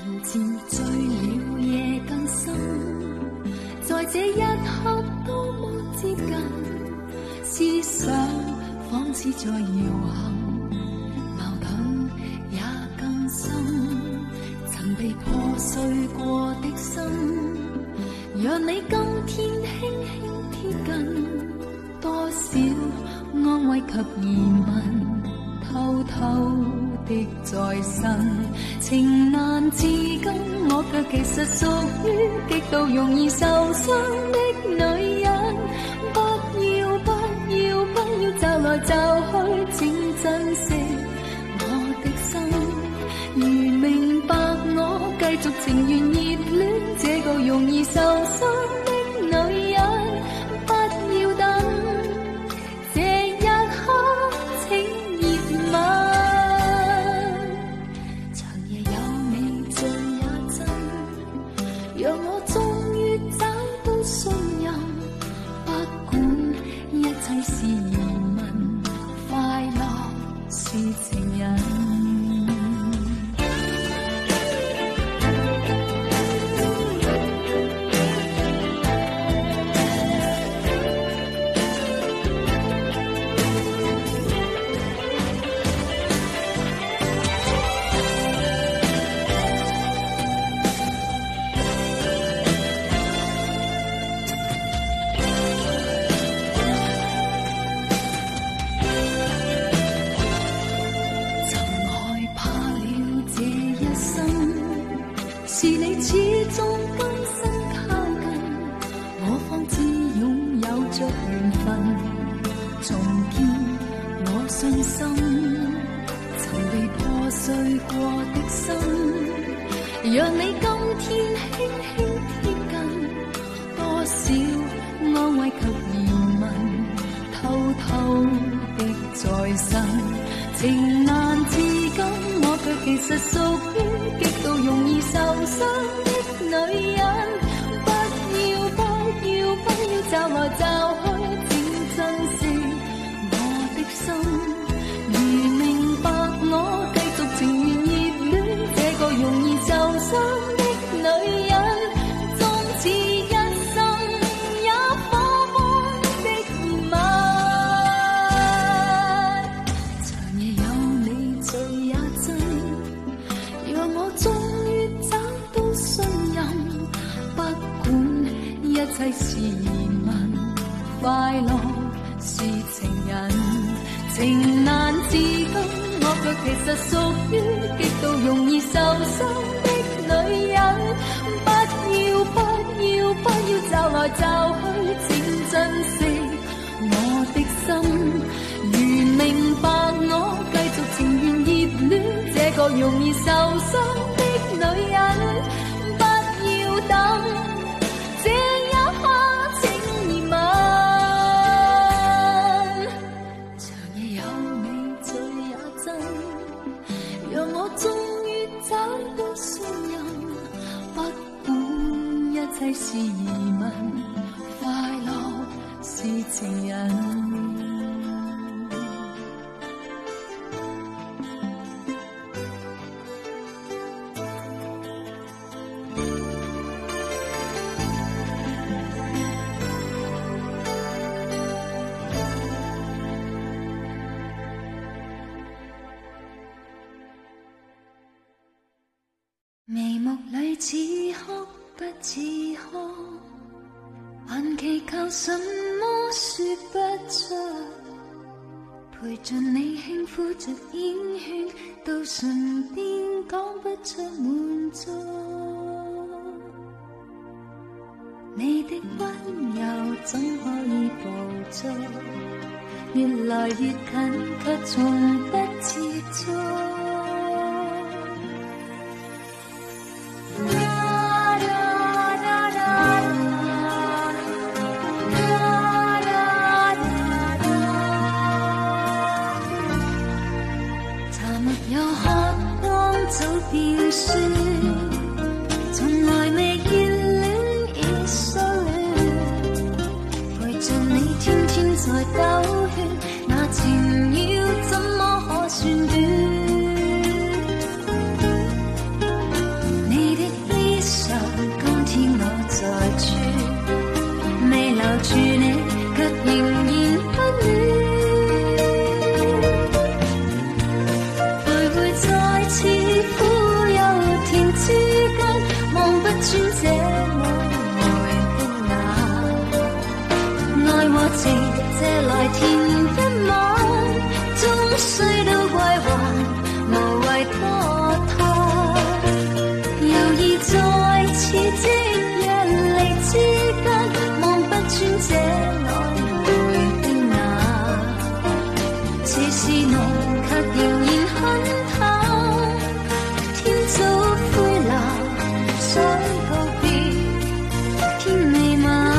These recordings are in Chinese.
人漸醉了夜更深，在這一刻多麼接近，思想仿似在搖撼，矛盾也更深。曾被破碎過的心，讓你今天輕輕貼近，多少安慰及疑問，偷偷的在身，情難自禁，我卻其實屬於極度容易受傷的女人。不要不要不要驟來驟去，請珍惜我的心。如明白我繼續情願熱戀這個容易受傷的女人，不要等這一刻請熱吻。讓我終於找到信任，不管一切是疑問，快樂是情人。是你始終甘心靠近，我方知擁有着緣分，重建我信心。曾被破碎過的心，讓你今天輕輕貼近，多少安慰及疑問，偷偷的在身，情難自禁，我卻其實屬於極度容易受傷的女人。不要不要不要驟來驟去，請珍惜我的心。如明白我繼續情願熱戀這個容易受傷的女人，終此一生也火般的熱吻。長夜有你醉也真，讓我終於找到信任，不管一切是疑問，快樂是情人。情難自禁，我卻其實屬於極度容易受傷的女人。不要不要不要驟來驟去，請珍惜我的心。如明白我繼續情願熱戀這個容易受傷的女人，不要等這一刻請熱吻。長夜有你醉也真，讓我終於找到信任，不管一切是疑問，快樂是情人。眉目裏似哭不似哭，還祈求什麼說不出，陪着你輕撫着煙圈，到唇邊講不出滿足。你的溫柔怎可以捕捉？越來越近，卻從不接觸。變酸，從來未見戀已疏戀，陪着你天天在兜圈，那情要怎麼可算短？你借來甜一晚，終須都歸還，無謂多嘆。猶豫在此即若離之間，望不穿這曖昧的眼，似是濃卻仍然很淡。天早灰藍，想告別天未晚。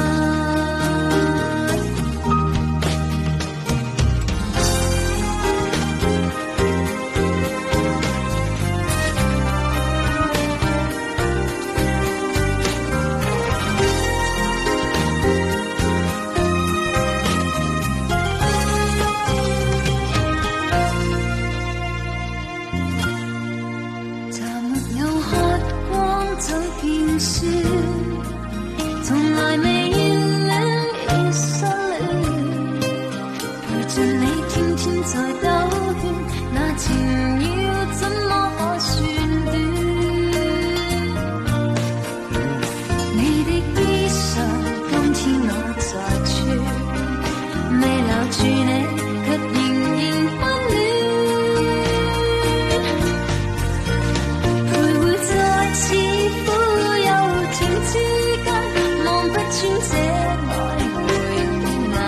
從來未熱戀已失戀，陪着你天天在兜圈，那情要怎麼可算短？你的衣裳今天我在穿，未留住你卻仍然溫暖，徘徊在似乎之間，望不穿這曖昧的眼，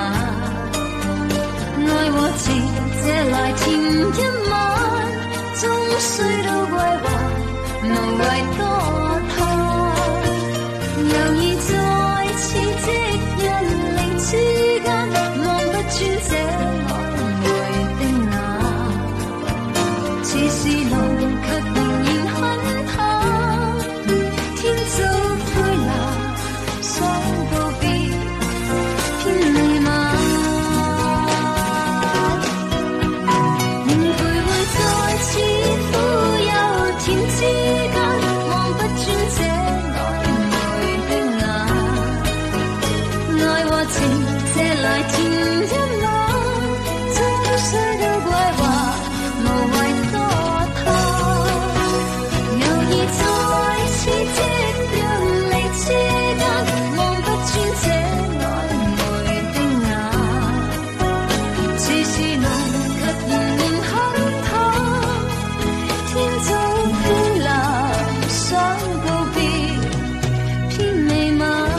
愛和情借來甜一晚，終須都歸還，無謂多嘆。猶豫在此即若離之間，望不穿這曖昧的眼，似是濃卻仍然很淡。天早想告別偏未晚，仍徘徊在似苦又甜之間，望不穿這曖昧的眼，愛和情借來甜一晚，終須都歸還，無謂多嘆。猶豫在此即若離之間，望不穿這曖昧的眼，似是濃卻仍然很淡。天早灰藍，想告別偏未晚。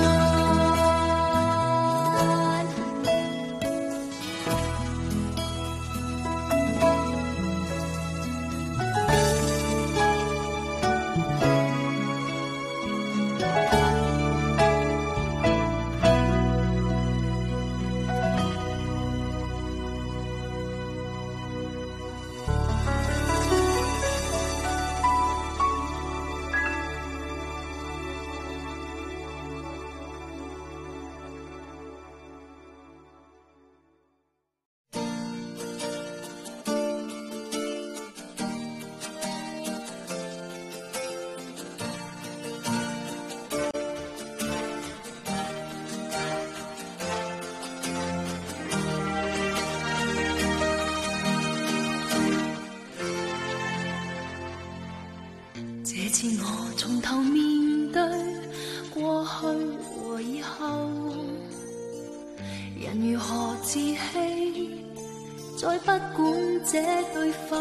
這次我從頭面對過去和以後，人如何自欺，再不管這對否，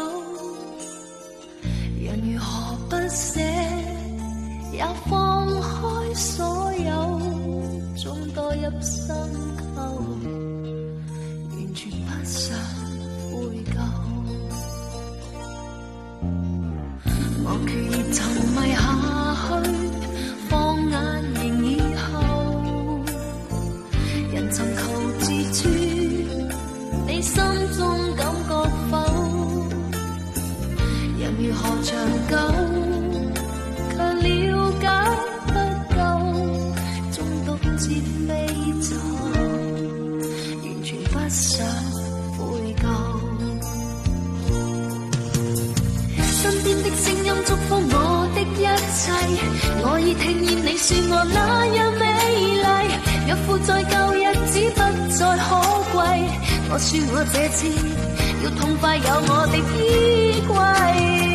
人如何不捨，也放開所有，縱墮入深溝，完全不想悔疚。我決意沉迷下去，放眼仍以後，人尋求自處，你心中感覺否？人如何長久，卻了解不夠，終獨自飛走，完全不想悔疚。身邊的聲音祝福我的一切，我已聽見你說我那樣美麗，若負在舊日子不再可貴，我說我這次要痛快有我的衣櫃。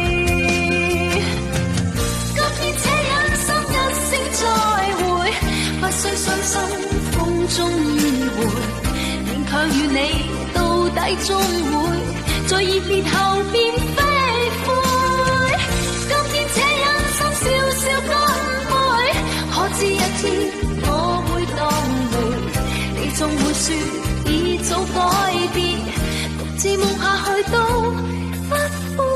今天這一生一聲再會，不需傷心風中迂回，寧卻與你到底終會在熱烈後變飛灰。今天這忍心笑笑乾杯，可知一天我會當回，你總會說已早改變，獨自夢下去都不悔。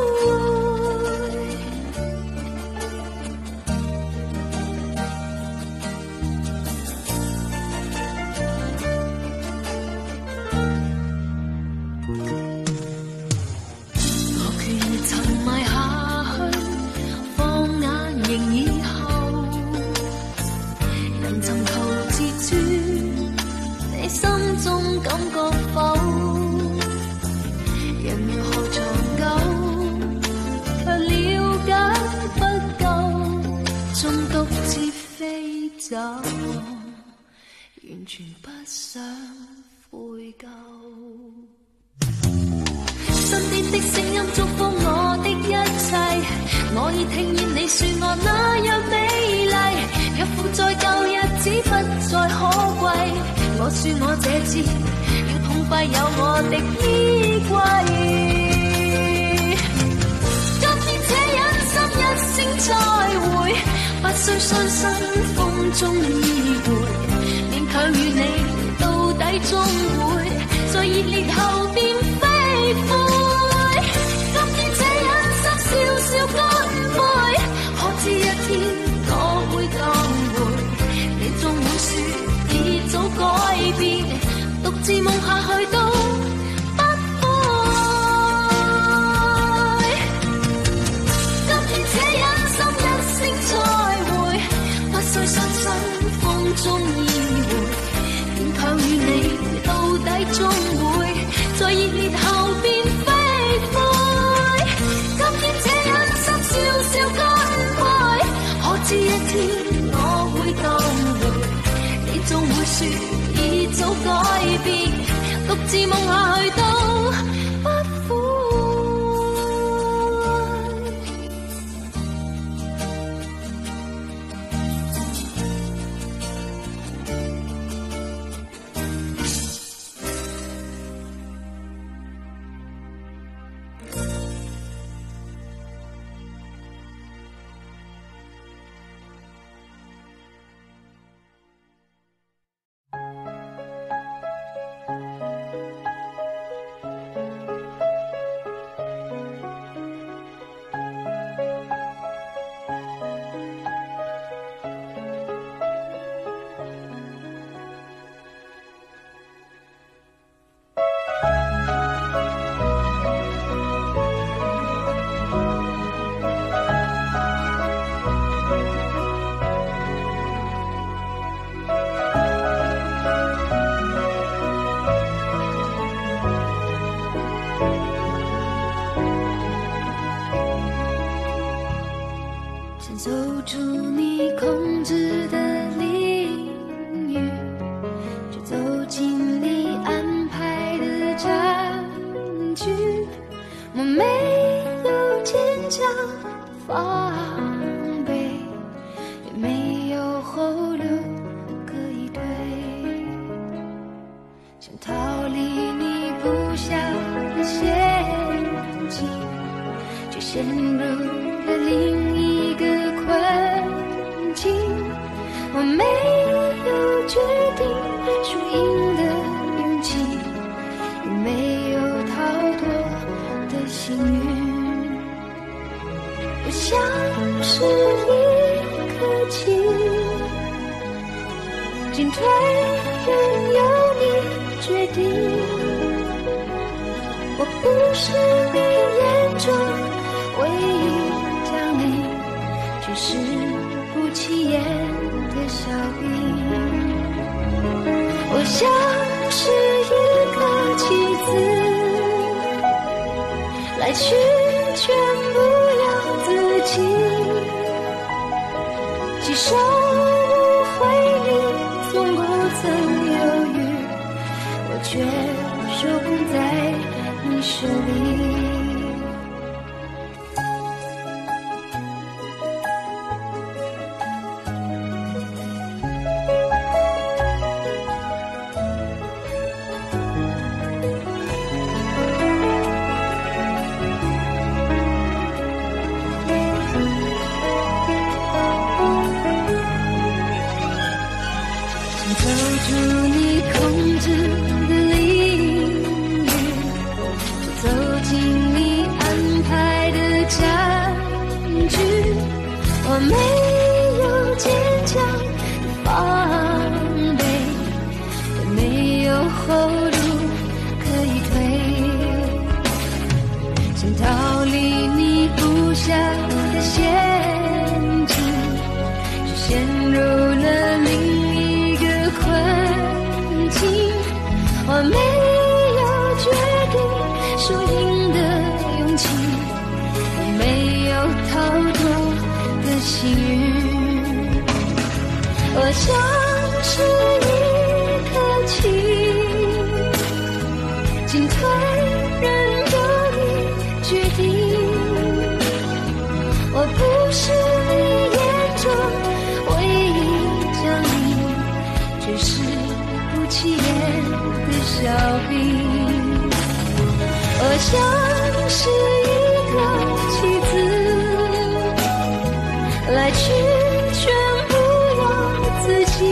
完全不想悔疚，身邊的聲音祝福我的一切，我已聽見你說我那樣美麗，若負在舊日子不再可貴，我說我這次要痛快有我的衣櫃，今天這忍心一聲再會，不需傷心風中依偎，勉強與你到底終會在熱烈後變飛灰。今天這忍心笑笑乾杯，可知一天我會當回，你總會說已早改變，獨自夢下去都不悔。今天這忍心一聲再會，不需傷心風中依偎，勉強與你到底終會在熱烈後變飛灰。今天這忍心笑笑乾杯，可知一天我會當回，你總會說已早改變，獨自夢下去都不悔。走出你控制的领域，就走进你安排的战局。我没有坚强防备，也没有后路可以退，想逃离你布下的陷阱，却陷入了另一个困境。我没有决定输赢的勇气，也没有逃脱的幸运。我像是一颗棋，进退任由你决定。我不是你眼中唯一将领，只是不起眼的小兵。我像是一个棋子，来去全不由自己，既手无回力，从不曾犹豫，我却手捧在你手里。 我没有坚强的防备，也没有后路可以退，想逃离你布下的陷阱，却陷入了另一个困境。我没有决定输赢的勇气，也没有逃脱的幸运。我像是一颗棋，进退任由你决定。我不是你眼中唯一将领，只是不起眼的小兵。我像是一个棋子，来去全不由自己，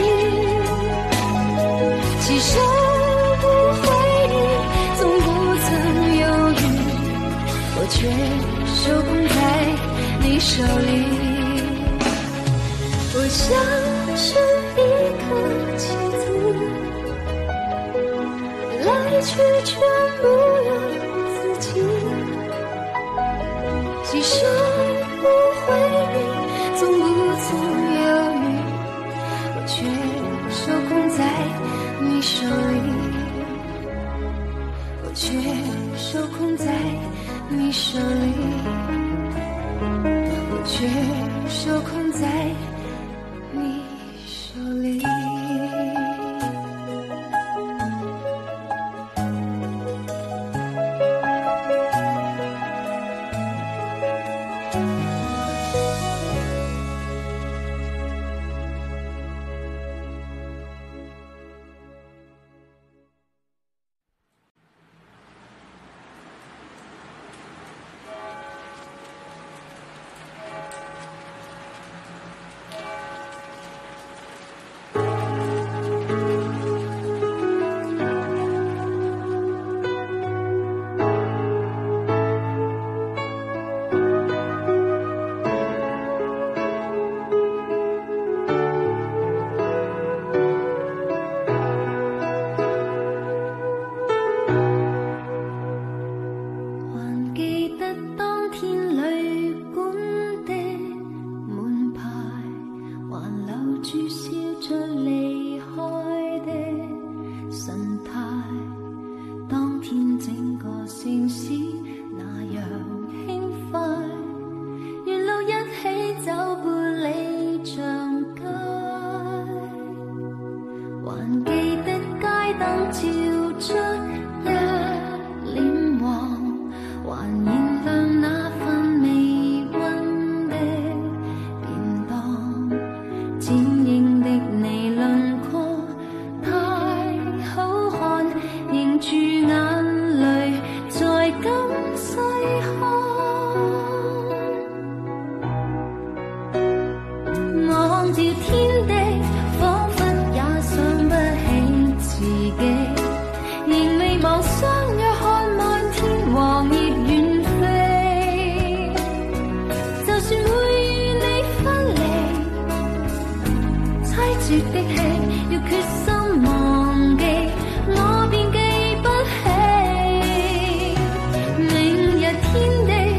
其实不回你，从不曾犹豫，我却手捧在你手里。我像是一颗棋子，来去全不由自己，其实不回你，从不曾犹豫，我却手捧在你手里，我却手捧在你手里，我却手捧在你手里。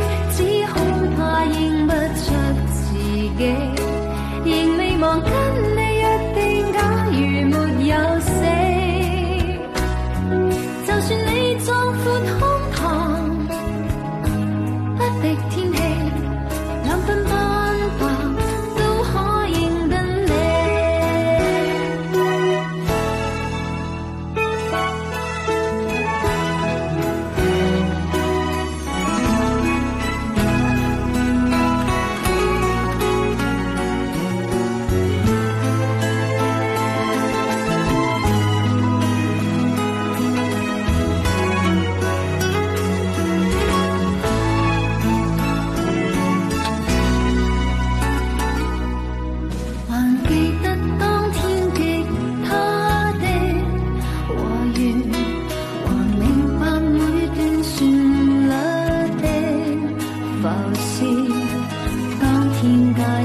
仍未忘跟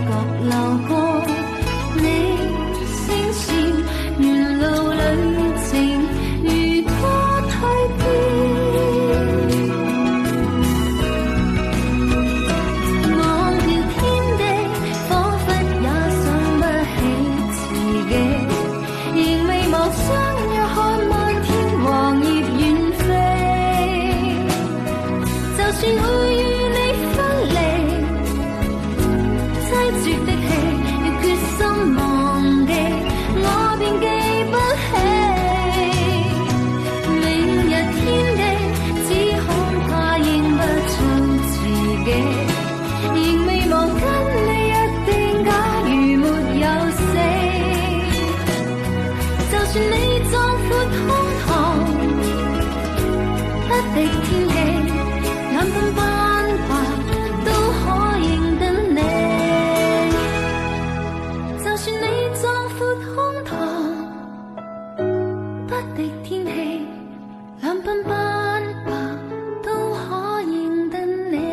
角流過你聲線，沿路旅程如多蛻變，忘掉天地，彷彿也想不起自己，仍未忘相約看漫天黃葉遠飛，就算會與你分離，絕的氣，若決心忘記，我便記不起。明日天地，只恐怕認不出自己，仍未忘跟你約定，假如沒有死，就算你壯闊胸膛，不敵天氣，兩鬢斑白都可認得你。就算你壯闊胸膛，不敵天氣，兩鬢斑白都可認得你。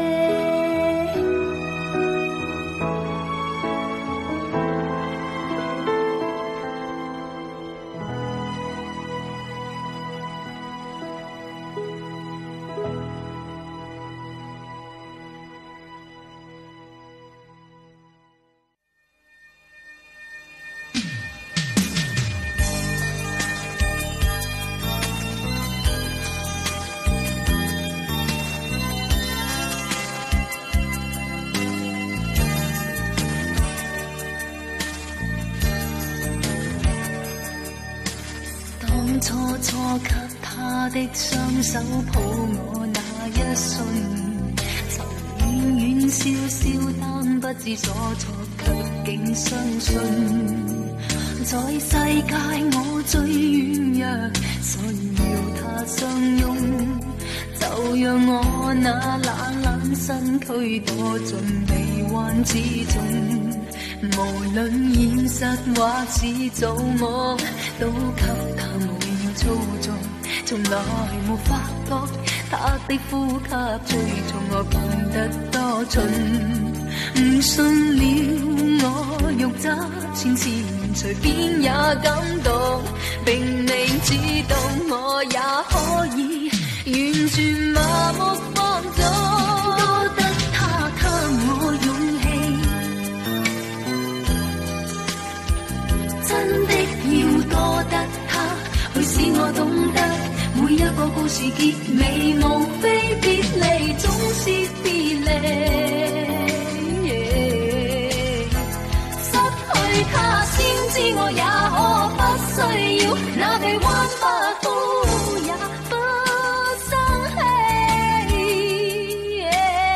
初初給他的雙手抱我那一瞬，曾遠遠笑笑，但不知所措，卻竟相信，在世界我最軟弱，所以要他相擁，就讓我那懶懶身軀躲進臂彎之中。無論現實或是做夢，都給他無形操縱，從來沒發覺他的呼吸催促我變得多蠢。唔信了我欲揸前線，隨便也感動，並未知道我也可以完全麻木放縱，多得他給我勇氣。真的要多得他，去使我懂得每一個故事結尾，無非別離，總是別離。失去他先知我也可不需要那臂彎不好，也不生氣。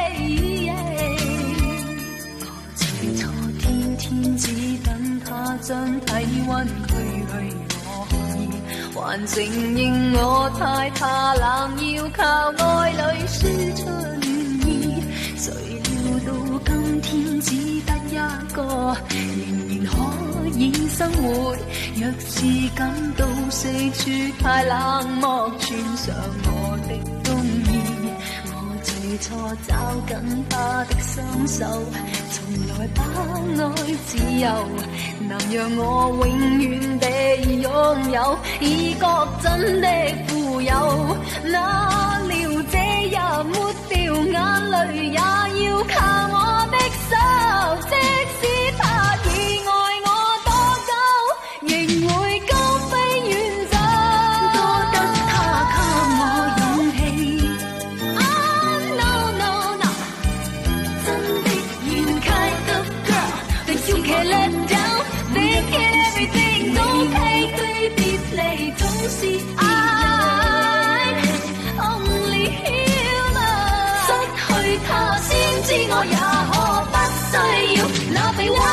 我最初天天只等他將體溫驅去，我可以還承認我太怕冷，要靠愛侶輸出暖意。誰料到今天只得一個，仍然可以生活。若是感到四處太冷漠，穿上我的冬衣。我最初找緊他的雙手，從來把愛自由，能讓我永遠地擁有，已覺真的富有。哪料這日抹掉眼淚，也要靠我的手，即使他已愛我多久，仍會高飛遠走。多得他給我勇氣。No no no， 真的要 kind of girl，that you can let down，they can everything okay， 對別離總是愛 ，only human。失去他先知我也可不需要那臂彎。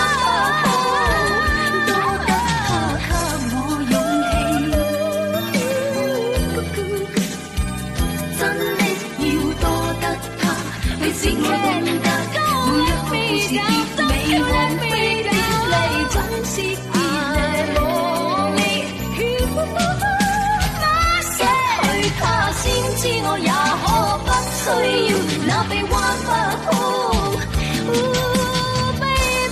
是我懂得，每一個故事結尾，無非別離，總是別離。失去他先知我也可不需要那臂彎不好。Baby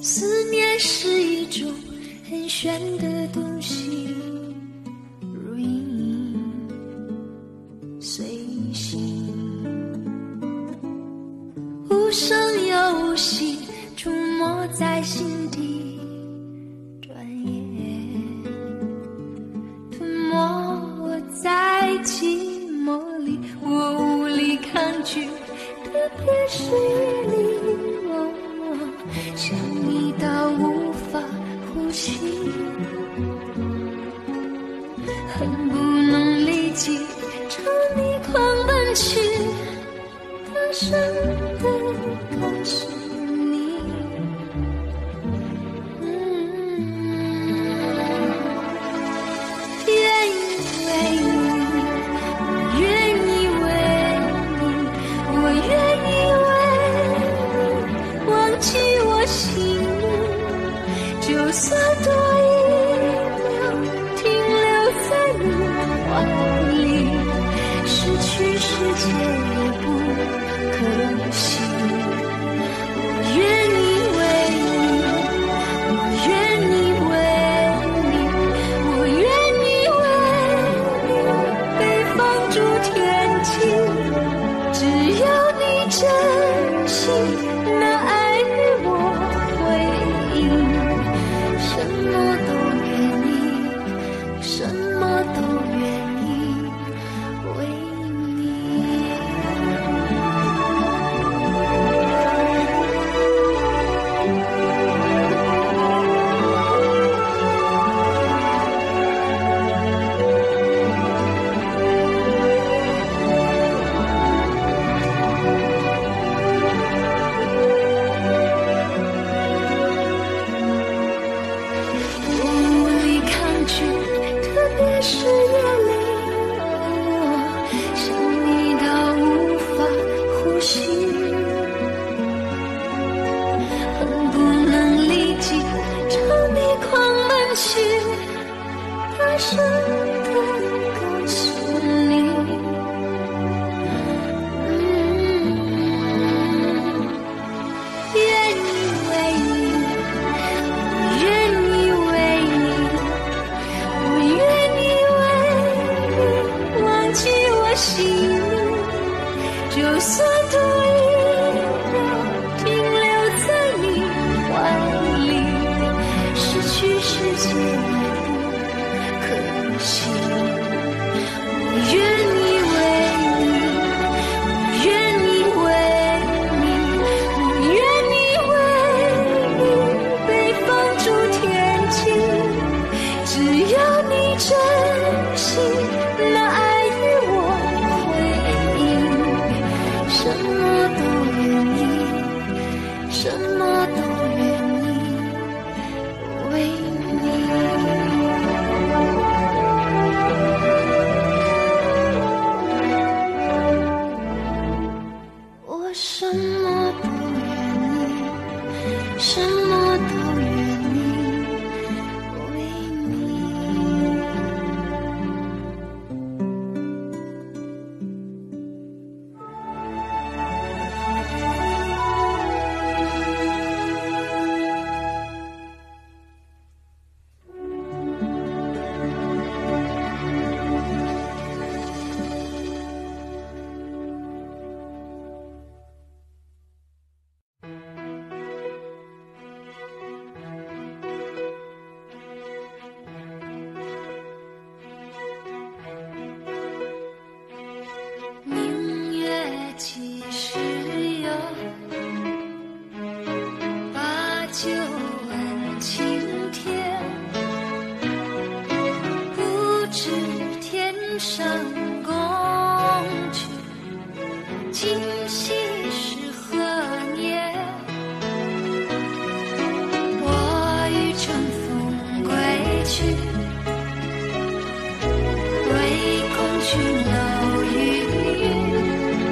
思念是一种很玄的东西，如影随形，无声又无息，出没在心底，转眼吞没我在寂寞里，我无力抗拒，特别是夜里，想你到无法呼吸，恨不能立即朝你狂奔去，大声地告诉你，愿意为你，我愿意为你，我愿意为你忘记我心里，就算多一秒停留在你怀里，失去世界也不可惜。我愿意为你，我愿意为你，我愿意为你被放逐天际，只要你真心那爱与我回应，什么都愿意，什么都愿意为你。是夜里，想你到无法呼吸，恨不能立即朝你狂奔去，大声地告诉你，愿意为你，我愿意为你，我愿心里，就算多一秒停留在你怀里，失去世界也不可惜。我愿意为你，我愿意为你，我愿意为你被放逐天际，只要你真心那爱什么都愿意，什么都愿意为你。我什么都愿意，什么都愿意为你。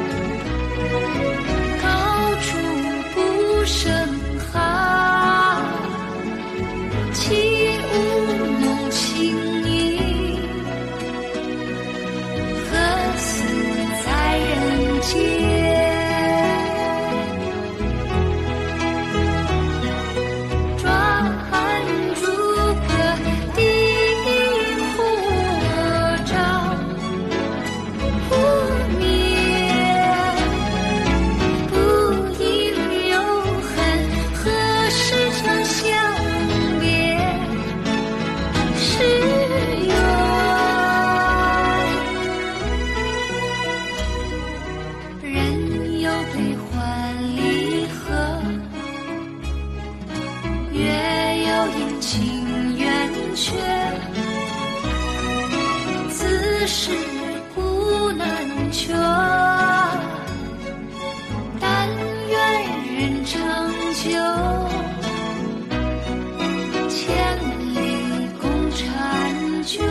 高处不胜寒。 缺，此事古难全，但愿人长久，千里共婵娟。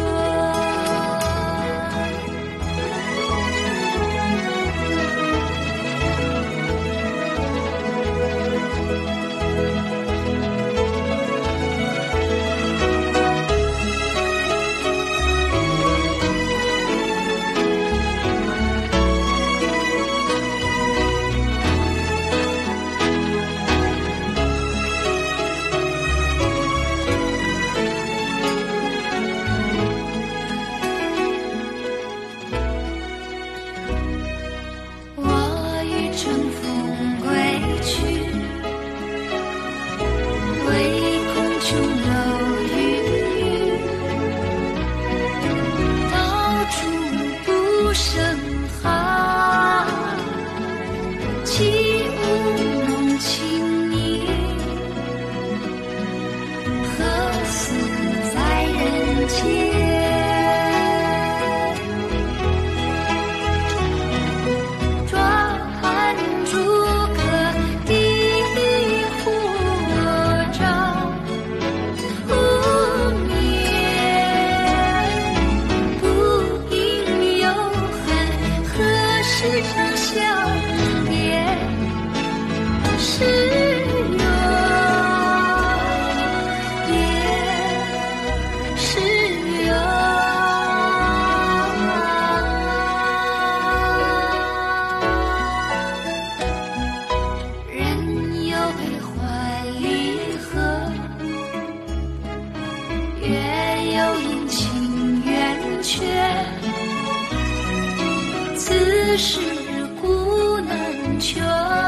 此事古难全，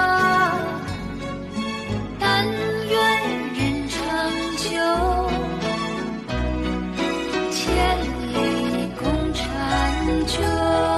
但愿人长久，千里共婵娟。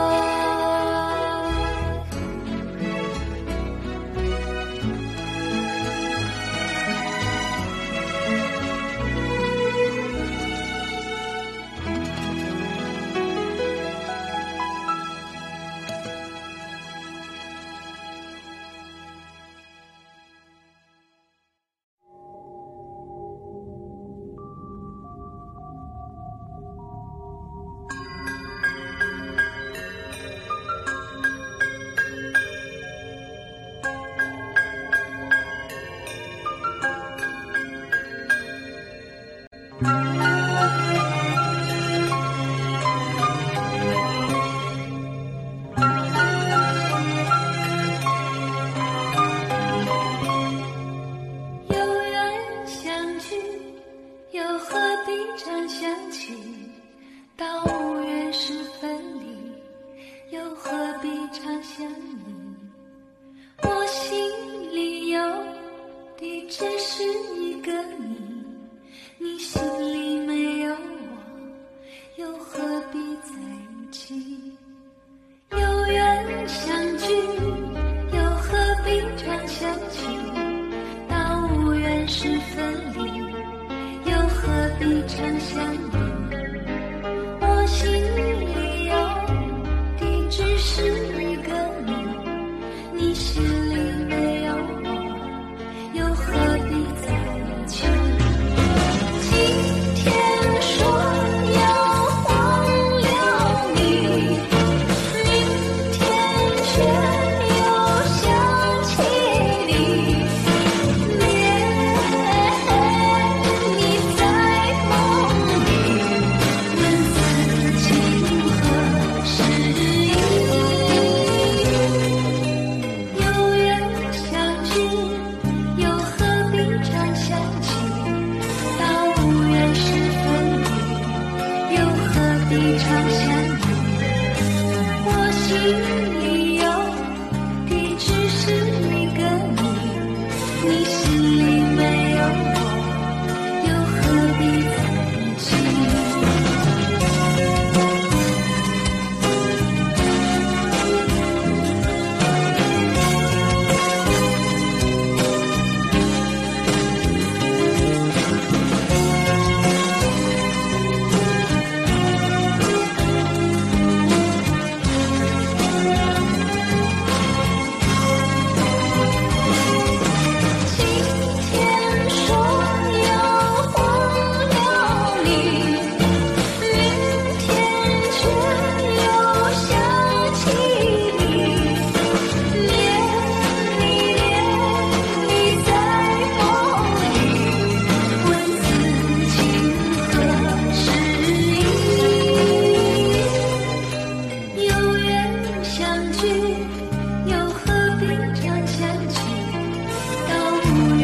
你在梦里。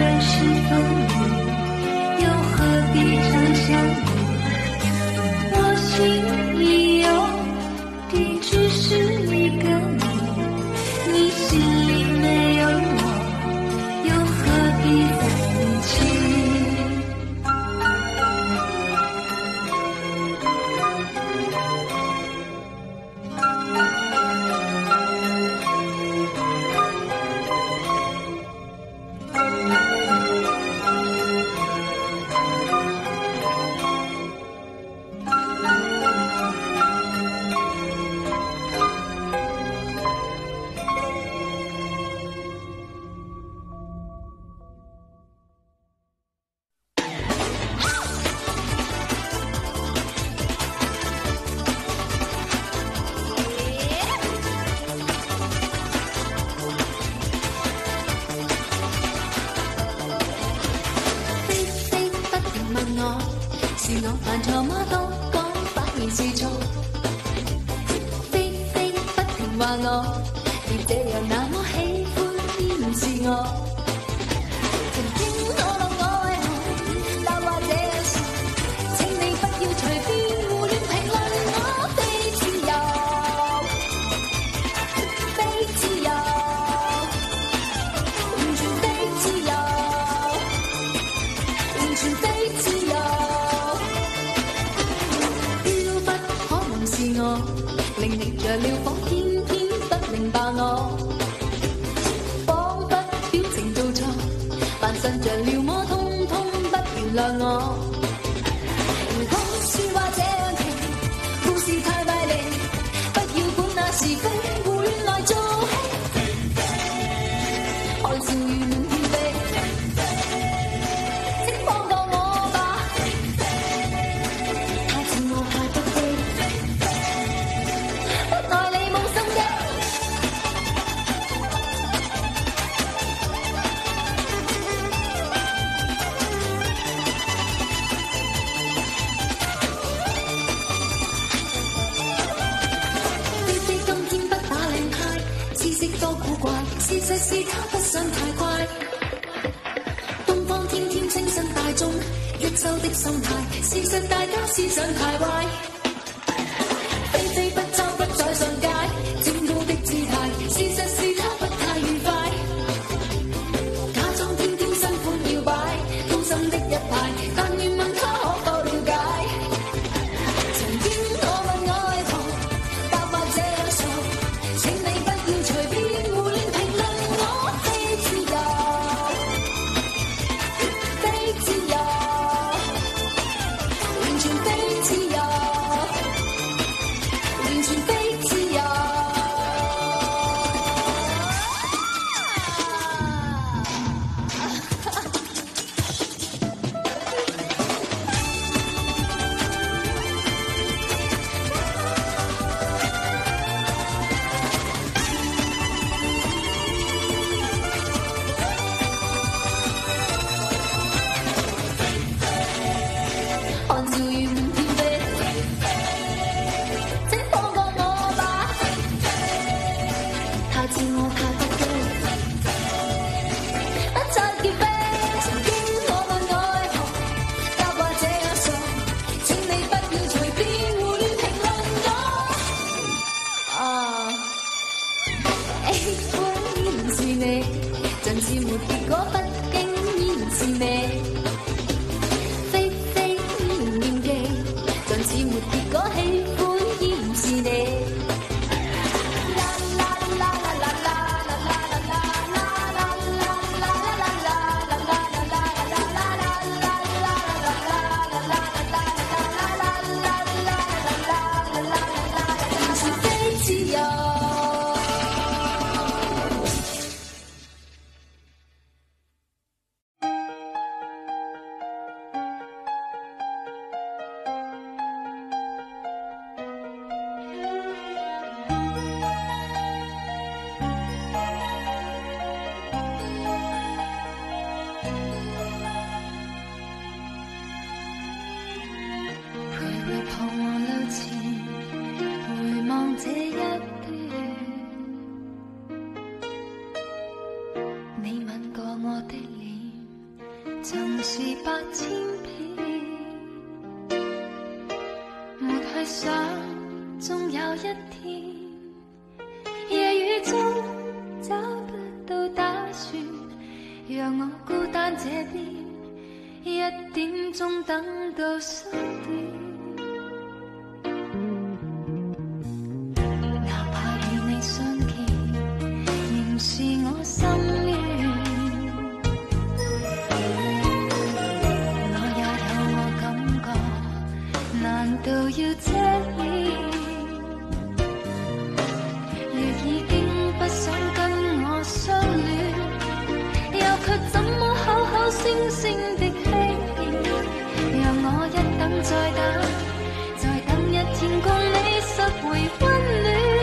人是风雨，又何必常相遇？我心里有的只是一个你，你心里没有我，又何必在一起？是我犯錯嗎？都講反而是錯。非非不停話我，別這樣那麼喜歡依然是我。曾經我問我為何答話這樣傻，請你不要隨便胡亂評論我。非自由，非自由，完全非自由，完全非自由。令你着了火，偏偏不明白我，彷彿表情做錯，扮信着了麼，通通不原諒我。如果説話這樣奇，故事太大利，不要管那是非，胡亂來做戲，看笑語滿天飛，請放過我吧，太似我太不羈。事實是他不想太快，東方天天清新大眾一周的心態，事實大家思想太壞，非非不抽不再上街，佔高的姿態，事實是他不太愉快，假裝天天新歡搖擺，高深的一派，但願問他可否了解，曾經我問我為何答話這樣傻，請你不要隨便胡亂評論。 曾是8000遍，沒去想終有一天，夜雨中找不到打算，讓我孤單這邊1點鐘等到3點。是我心願，我也有我感覺，難道要遮掩？若已經不想跟我相戀，又卻怎麼口口聲聲的欺騙？讓我一等再等，再等一天共你拾回溫暖。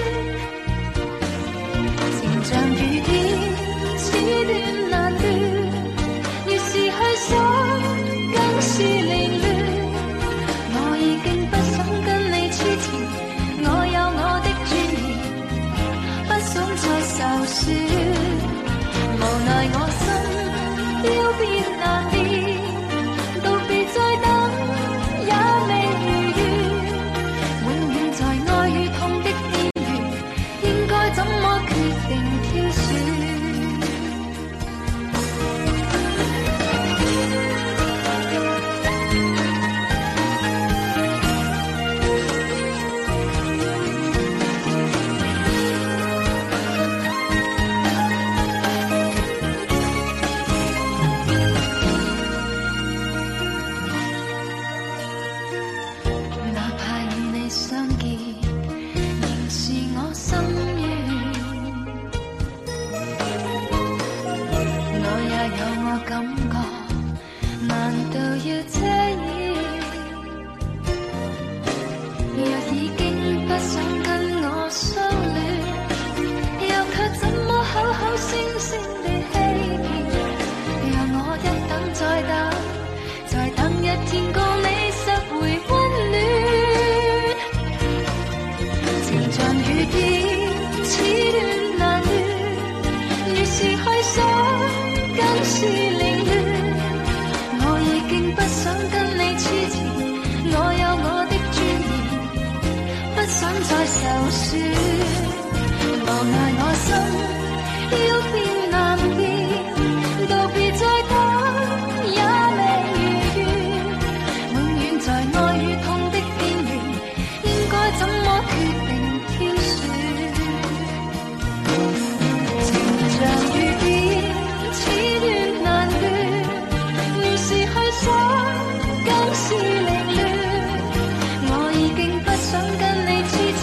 像雨點，此斷難斷，越是去想，更是凌亂。我已經不想跟你黐纏，我有我的尊嚴，不想再受損。無奈我心要變難變，道別再等也未如願，永遠在愛與痛的邊緣，應該怎麼決定？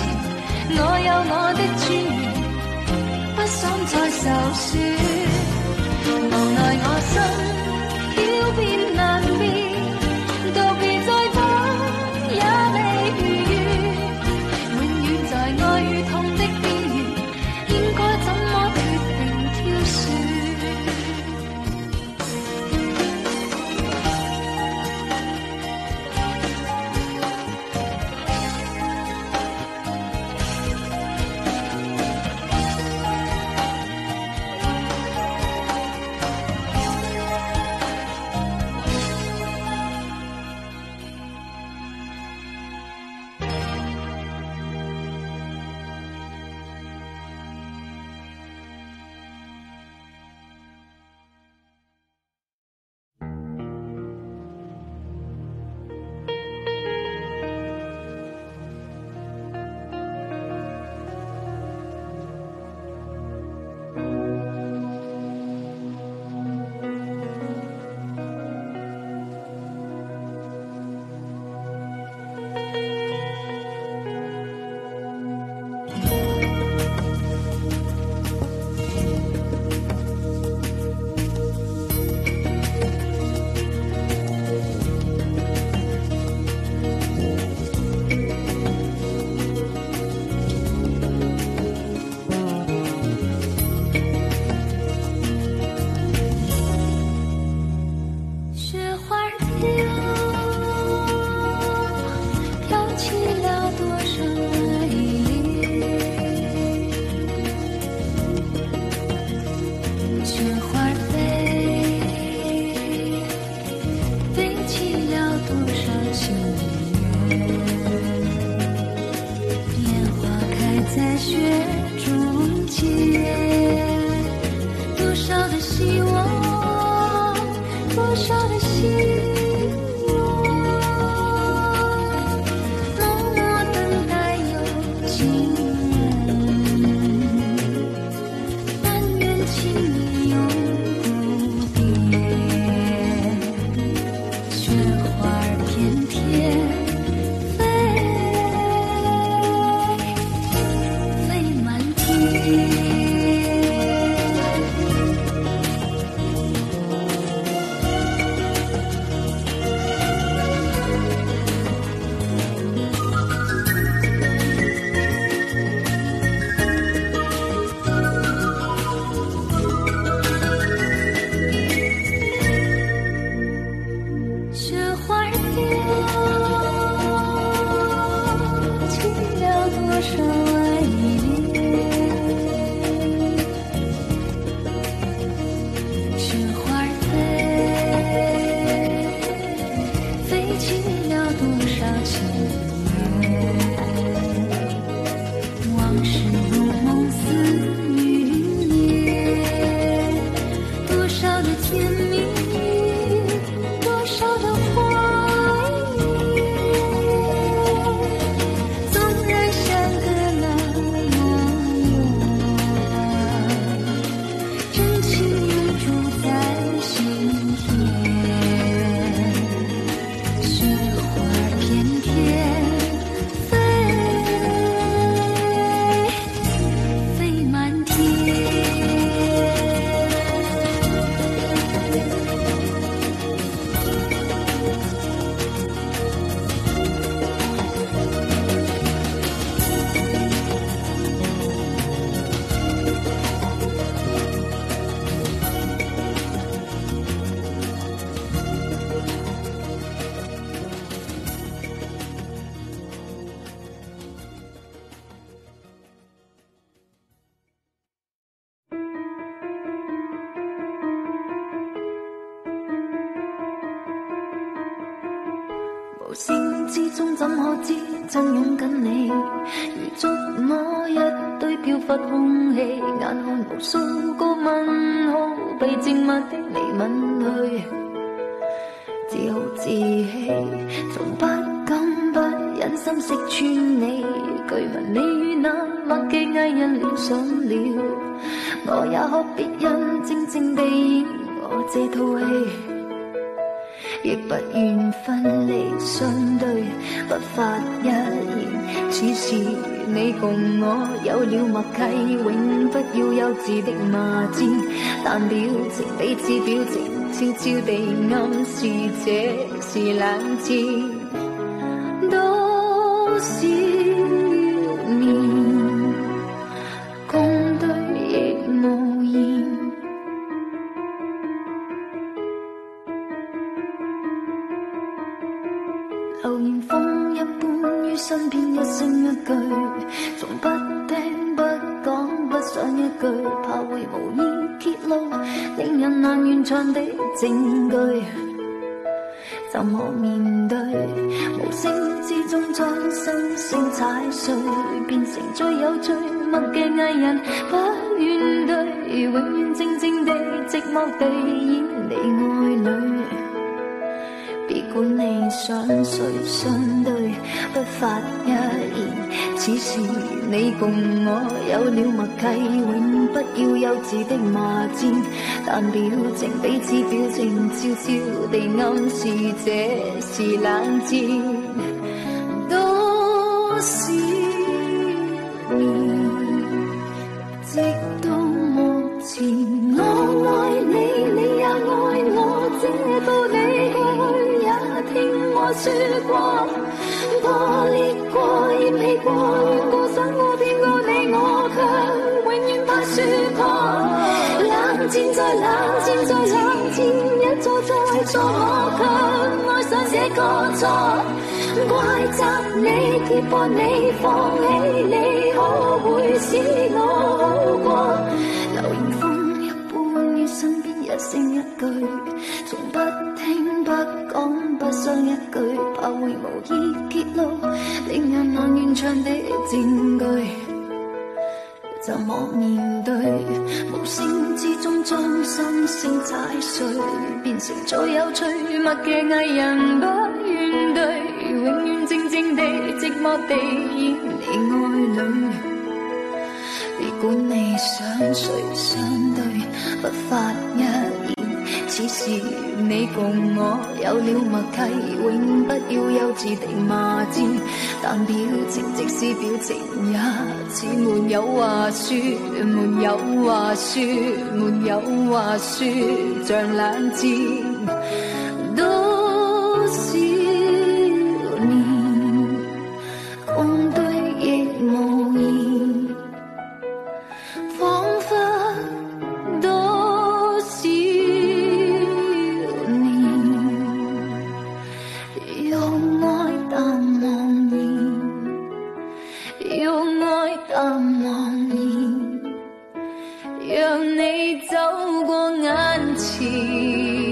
我有我的尊嚴，不想再受損。 多少的希望，多少的希望，默默等待有情人，但愿情意永不变，雪花翩翩飞，飞满天。無聲之中怎可知真擁緊你，如觸摸一堆飄忽空氣，眼看無數個問號被靜默的你吻去，自豪自棄，從不敢不忍心識穿你，據聞你與那默劇藝人戀上了，我也學別人靜靜地演我這套戲，亦不願分離相對，不發一言，此時你共我有了默契，永不要幼稚的罵戰，但表情彼此表情，悄悄地暗示這是冷戰，多少年共對亦無言。流言風一般於身邊一聲一句，從不聽不講不想一句，怕會無意揭露令人難圓場的證據，怎可面對？無聲之中將心聲踩碎，變成最有趣默嘅藝人，不願對，永遠靜靜地寂寞地演你愛侶。別管你想誰相對，不發一言，此時你共我有了默契，永不要幼稚的罵戰，但表情彼此表情，悄悄地暗示這是冷戰，多少年，直到目前，我愛你，你也愛我，這道理過去聽我說過，破裂過，厭棄過，怨過，想過，騙過你，我卻永遠怕輸破。冷戰再冷戰再冷戰，一錯再錯，我卻愛上這個錯。怪責你，揭破你，放棄你，可會使我好過？流言風一般於身邊一聲一句，從不聽不講不想一句，怕會無意揭露令人難圓場的證據， 怎么面对？无声之中将心声踩碎，变成最有趣默剧艺人不怨对，永远静静地寂寞地演你爱侣。别管你想谁相对，不发一言。此时你共我有了默契，永不要幼稚地罵战。但表情即使表情也似沒有話說，沒有話說，沒有話說，像冷戰多少年，共對亦無言，彷彿多少年，用愛淡忘然，用愛淡忘然，讓你走過眼前。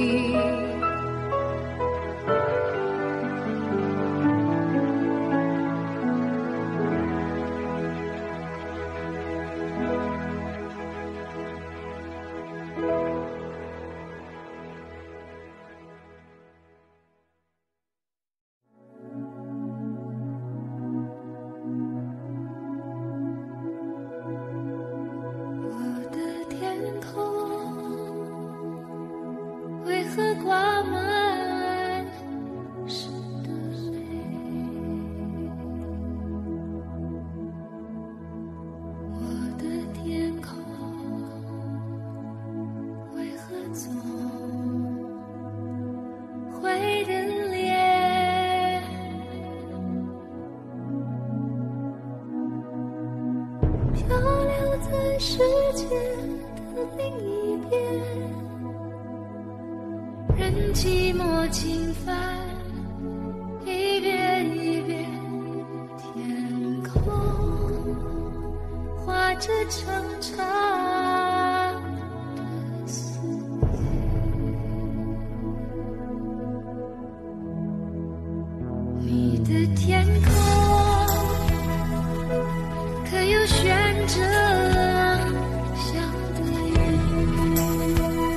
挂满湿的泪，我的天空为何总会等裂？漂流在世界的另一边，任寂寞侵犯，一遍一遍，天空画着长长的思念。你的天空可有悬着想的云？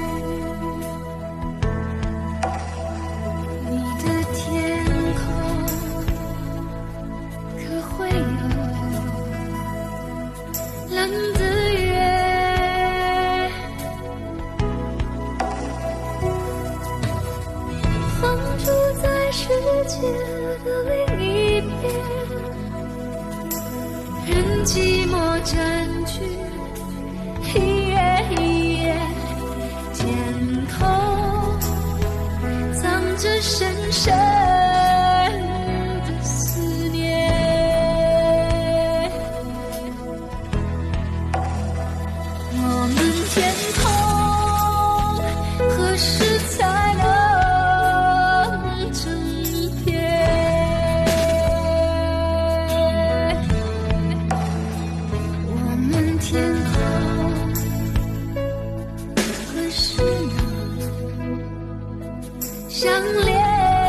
冷的月，放逐在世界的另一边，任寂寞占据一夜一夜，天空藏着深深的思念。我们天空何时才能整片？我们天空何时能相连？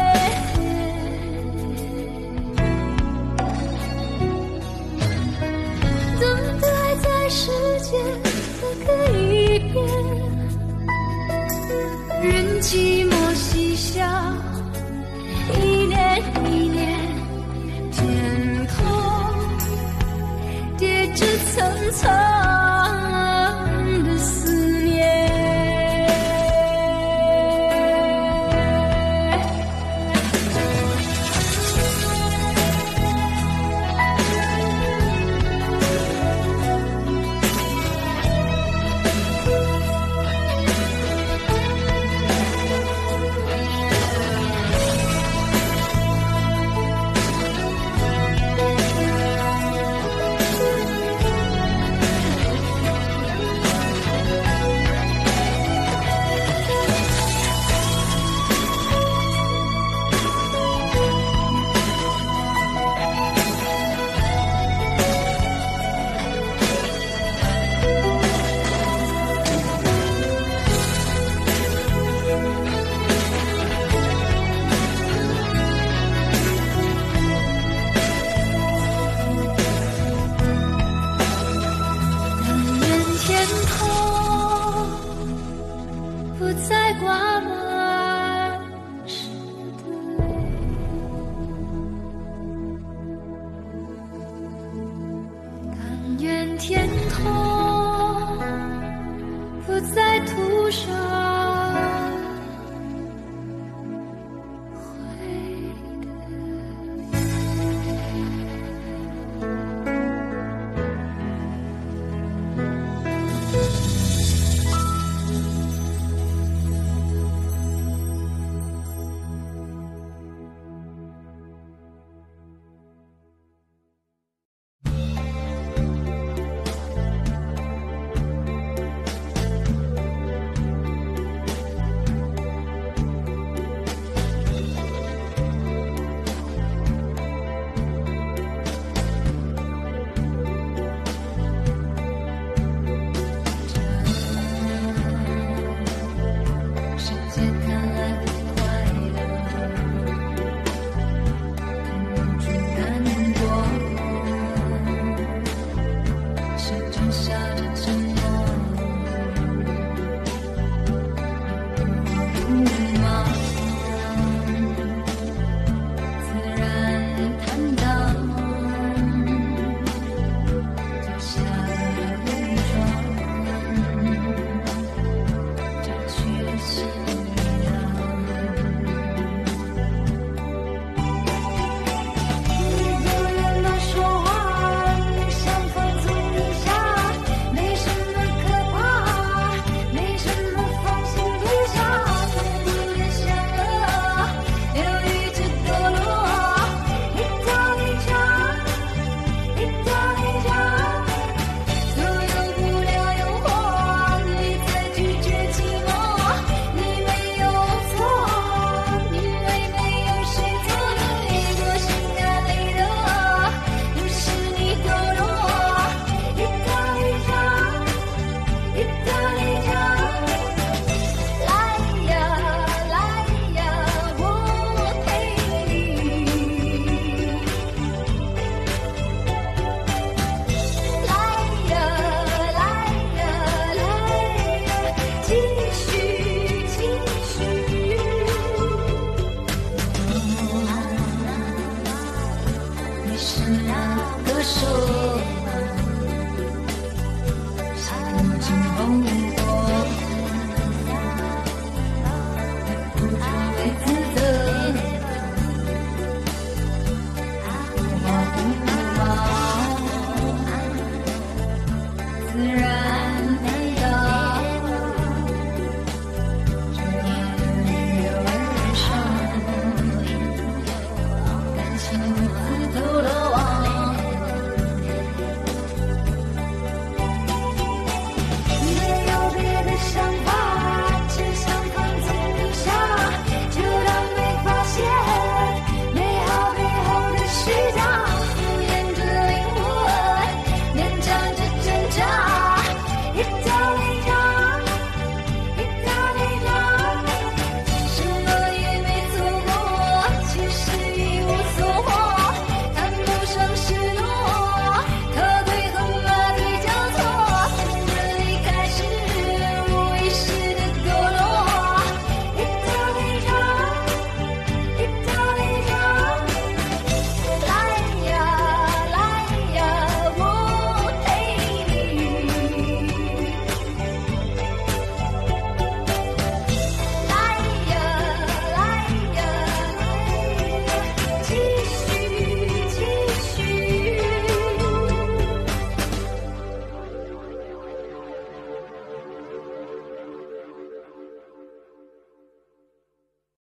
等待在世界的一边，任寂寞嬉笑，一年一年，天空叠着层层的思念。 不再挂满。